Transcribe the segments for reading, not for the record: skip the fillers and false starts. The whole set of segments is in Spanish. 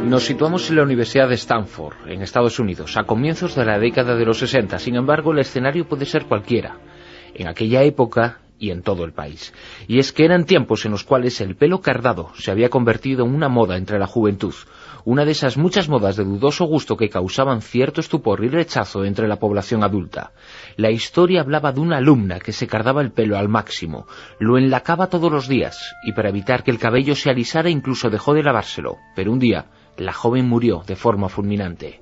Nos situamos en la Universidad de Stanford, en Estados Unidos, a comienzos de la década de los 60. Sin embargo, el escenario puede ser cualquiera, en aquella época y en todo el país. Y es que eran tiempos en los cuales el pelo cardado se había convertido en una moda entre la juventud, una de esas muchas modas de dudoso gusto que causaban cierto estupor y rechazo entre la población adulta. La historia hablaba de una alumna que se cardaba el pelo al máximo, lo enlacaba todos los días, y para evitar que el cabello se alisara incluso dejó de lavárselo, pero un día la joven murió de forma fulminante.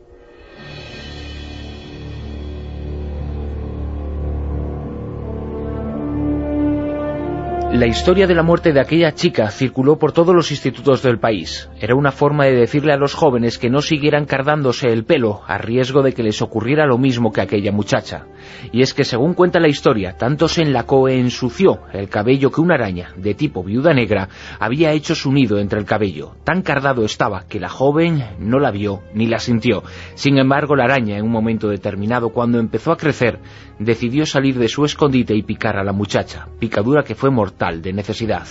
La historia de la muerte de aquella chica circuló por todos los institutos del país. Era una forma de decirle a los jóvenes que no siguieran cardándose el pelo a riesgo de que les ocurriera lo mismo que a aquella muchacha. Y es que, según cuenta la historia, tanto se enlacó e ensució el cabello que una araña, de tipo viuda negra, había hecho su nido entre el cabello. Tan cardado estaba que la joven no la vio ni la sintió. Sin embargo, la araña, en un momento determinado, cuando empezó a crecer, decidió salir de su escondite y picar a la muchacha, picadura que fue mortal de necesidad.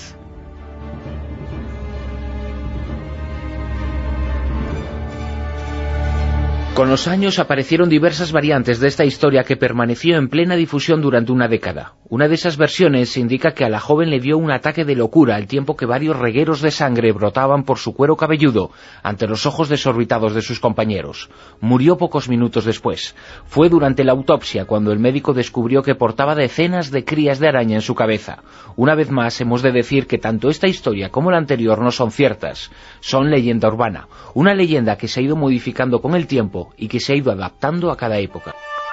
Con los años aparecieron diversas variantes de esta historia que permaneció en plena difusión durante una década. Una de esas versiones indica que a la joven le dio un ataque de locura al tiempo que varios regueros de sangre brotaban por su cuero cabelludo ante los ojos desorbitados de sus compañeros. Murió pocos minutos después. Fue durante la autopsia cuando el médico descubrió que portaba decenas de crías de araña en su cabeza. Una vez más hemos de decir que tanto esta historia como la anterior no son ciertas. Son leyenda urbana, una leyenda que se ha ido modificando con el tiempo y que se ha ido adaptando a cada época.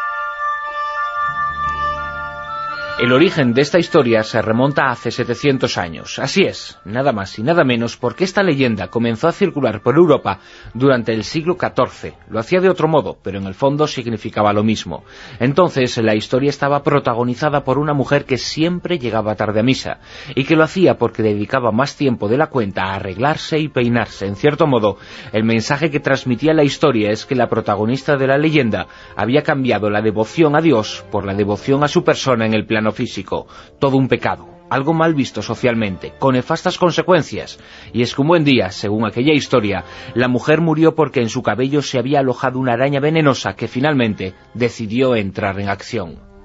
El origen de esta historia se remonta a hace 700 años. Así es, nada más y nada menos, porque esta leyenda comenzó a circular por Europa durante el siglo XIV. Lo hacía de otro modo, pero en el fondo significaba lo mismo. Entonces, la historia estaba protagonizada por una mujer que siempre llegaba tarde a misa, y que lo hacía porque dedicaba más tiempo de la cuenta a arreglarse y peinarse. En cierto modo, el mensaje que transmitía la historia es que la protagonista de la leyenda había cambiado la devoción a Dios por la devoción a su persona en el plano físico. Todo un pecado, algo mal visto socialmente, con nefastas consecuencias. Y es que un buen día, según aquella historia, la mujer murió porque en su cabello se había alojado una araña venenosa que finalmente decidió entrar en acción.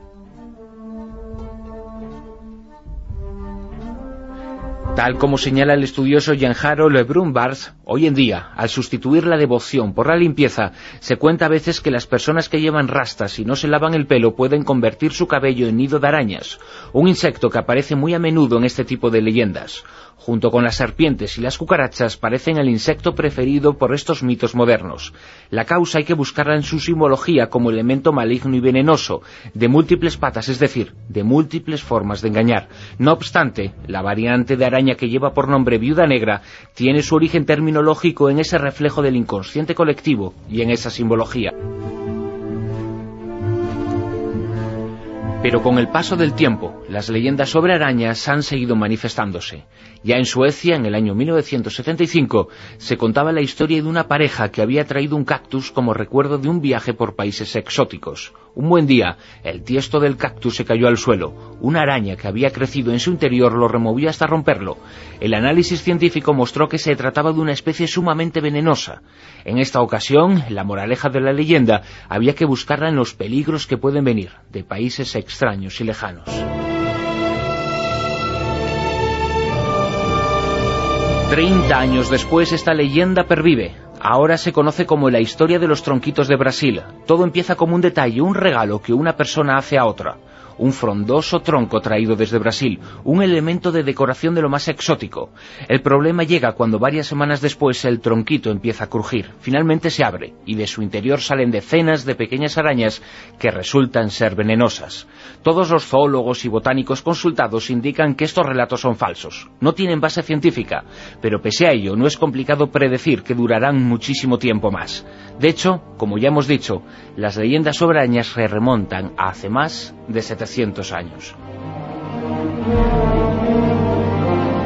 Tal como señala el estudioso Jean-Harold Brunbarth, hoy en día, al sustituir la devoción por la limpieza, se cuenta a veces que las personas que llevan rastas y no se lavan el pelo pueden convertir su cabello en nido de arañas, un insecto que aparece muy a menudo en este tipo de leyendas. Junto con las serpientes y las cucarachas, parecen el insecto preferido por estos mitos modernos. La causa hay que buscarla en su simbología como elemento maligno y venenoso, de múltiples patas, es decir, de múltiples formas de engañar. No obstante, la variante de araña que lleva por nombre viuda negra tiene su origen terminológico en ese reflejo del inconsciente colectivo y en esa simbología. Pero con el paso del tiempo, las leyendas sobre arañas han seguido manifestándose. Ya en Suecia, en el año 1975, se contaba la historia de una pareja que había traído un cactus como recuerdo de un viaje por países exóticos. Un buen día, el tiesto del cactus se cayó al suelo. Una araña que había crecido en su interior lo removió hasta romperlo. El análisis científico mostró que se trataba de una especie sumamente venenosa. En esta ocasión, la moraleja de la leyenda había que buscarla en los peligros que pueden venir de países extraños y lejanos. «30 años después, esta leyenda pervive. Ahora se conoce como la historia de los tronquitos de Brasil. Todo empieza como un detalle, un regalo que una persona hace a otra. Un frondoso tronco traído desde Brasil, un elemento de decoración de lo más exótico. El problema llega cuando varias semanas después el tronquito empieza a crujir. Finalmente se abre y de su interior salen decenas de pequeñas arañas que resultan ser venenosas. Todos los zoólogos y botánicos consultados indican que estos relatos son falsos. No tienen base científica, pero pese a ello no es complicado predecir que durarán muchísimo tiempo más. De hecho, como ya hemos dicho, las leyendas sobre arañas se remontan a hace más de 700 años.